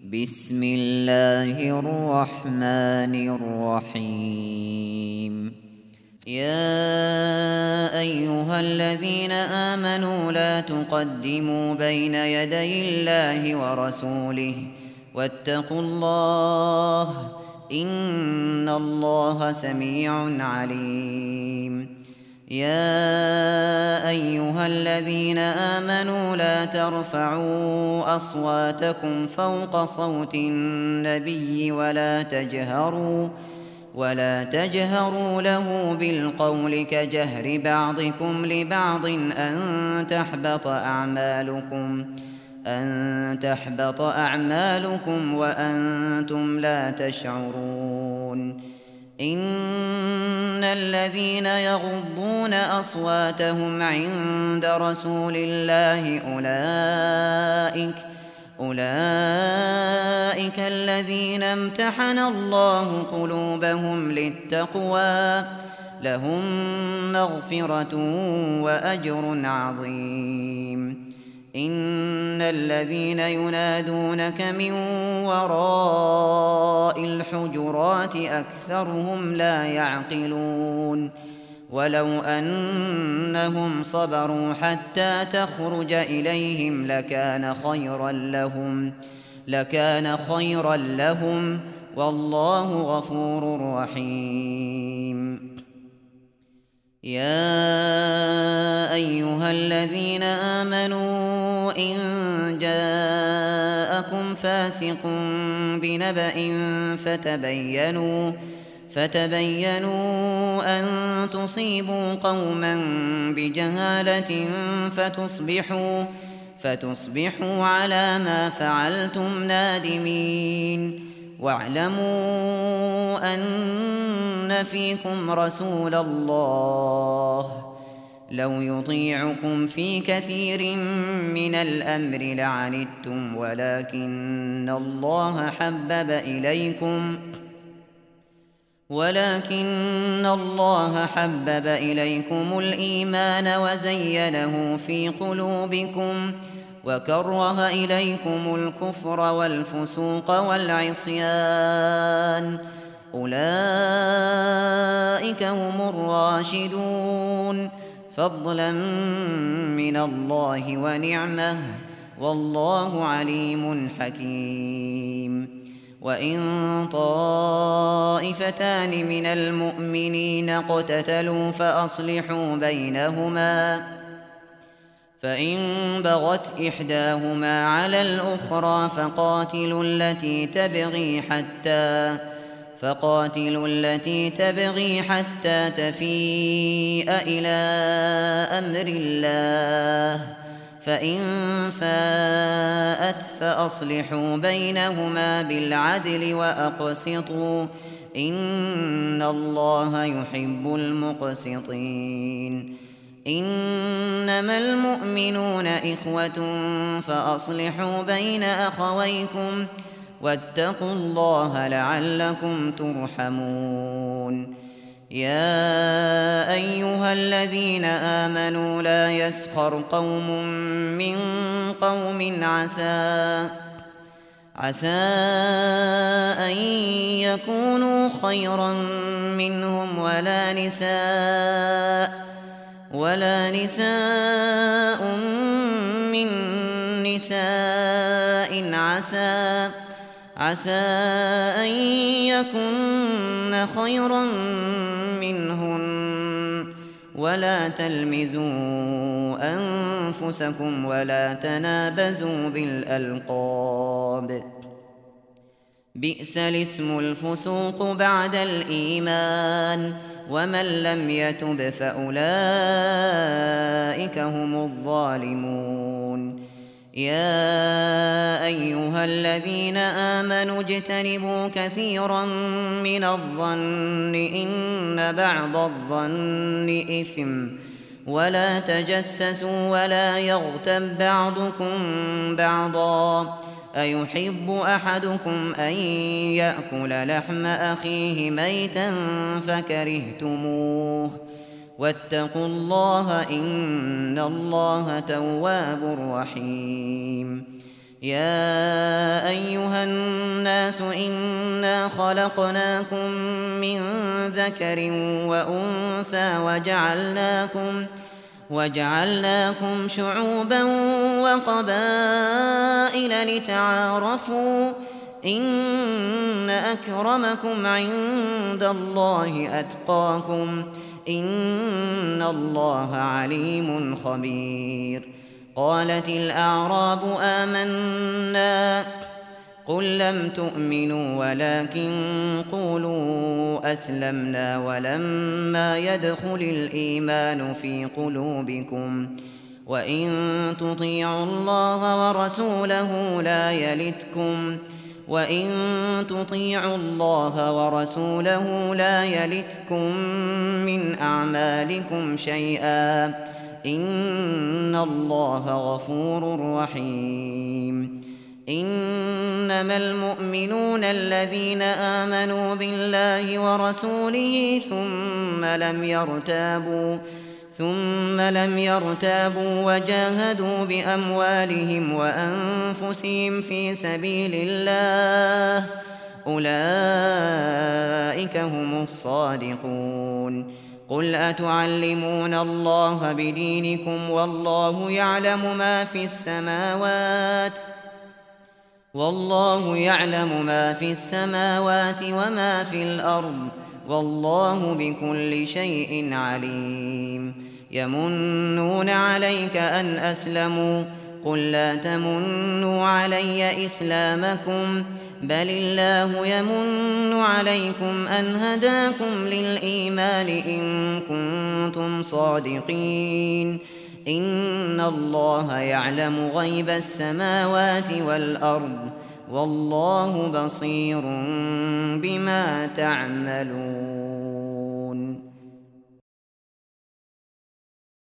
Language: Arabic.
بسم الله الرحمن الرحيم. يا أيها الذين آمنوا لا تقدموا بين يدي الله ورسوله واتقوا الله إن الله سميع عليم. يا أيها الذين آمنوا لا ترفعوا أصواتكم فوق صوت النبي ولا تجهروا له بالقول كجهر بعضكم لبعض أن تحبط أعمالكم وأنتم لا تشعرون. إن الذين يغضون أصواتهم عند رسول الله أولئك الذين امتحن الله قلوبهم للتقوى لهم مغفرة وأجر عظيم. إن الذين ينادونك من وراء الحجرات أكثرهم لا يعقلون. ولو أنهم صبروا حتى تخرج إليهم لكان خيرا لهم والله غفور رحيم. يا أيها الذين آمنوا إن جاءكم فاسق بنبأ فتبينوا أن تصيبوا قوما بجهالة فتصبحوا على ما فعلتم نادمين. واعلموا أن فيكم رسول الله لو يطيعكم في كثير من الأمر لعنتم ولكن الله حبب إليكم الإيمان وزينه في قلوبكم وكره إليكم الكفر والفسوق والعصيان أولئك هم الراشدون فضلا من الله ونعمة والله عليم حكيم. وإن طائفتان من المؤمنين اقتتلوا فأصلحوا بينهما فإن بغت إحداهما على الأخرى فقاتلوا التي تبغي حتى تفيء إلى أمر الله فإن فاءت فأصلحوا بينهما بالعدل وأقسطوا إن الله يحب المقسطين. إنما المؤمنون إخوة فأصلحوا بين أخويكم واتقوا الله لعلكم ترحمون. يا أيها الذين آمنوا لا يسخر قوم من قوم عسى أن يكونوا خيرا منهم ولا نساء من نساء عسى أن يكن خيرا منهن ولا تلمزوا أنفسكم ولا تنابزوا بالألقاب بئس الاسم الفسوق بعد الإيمان ومن لم يتب فأولئك هم الظالمون. يا أيها الذين آمنوا اجتنبوا كثيرا من الظن إن بعض الظن إثم ولا تجسسوا ولا يغتب بعضكم بعضا أيحب أحدكم أن يأكل لحم أخيه ميتا فكرهتموه واتقوا الله إن الله تواب رحيم. يا أيها الناس إنا خلقناكم من ذكر وأنثى وجعلناكم شعوبا وقبائل لتعارفوا إن أكرمكم عند الله أتقاكم إن الله عليم خبير. قالت الأعراب آمنا قل لم تؤمنوا ولكن قولوا أسلمنا ولما يدخل الإيمان في قلوبكم وإن تطيعوا الله ورسوله لا يلتكم من أعمالكم شيئا إن الله غفور رحيم. إنما المؤمنون الذين آمنوا بالله ورسوله ثم لم يرتابوا وجاهدوا بأموالهم وأنفسهم في سبيل الله أولئك هم الصادقون. قل أتعلمون الله بدينكم والله يعلم ما في السماوات وما في الأرض والله بكل شيء عليم. يمنون عليك أن أسلموا قل لا تمنوا علي إسلامكم بل الله يمن عليكم أن هداكم للإيمان إن كنتم صادقين. إن الله يعلم غيب السماوات والأرض والله بصير بما تعملون.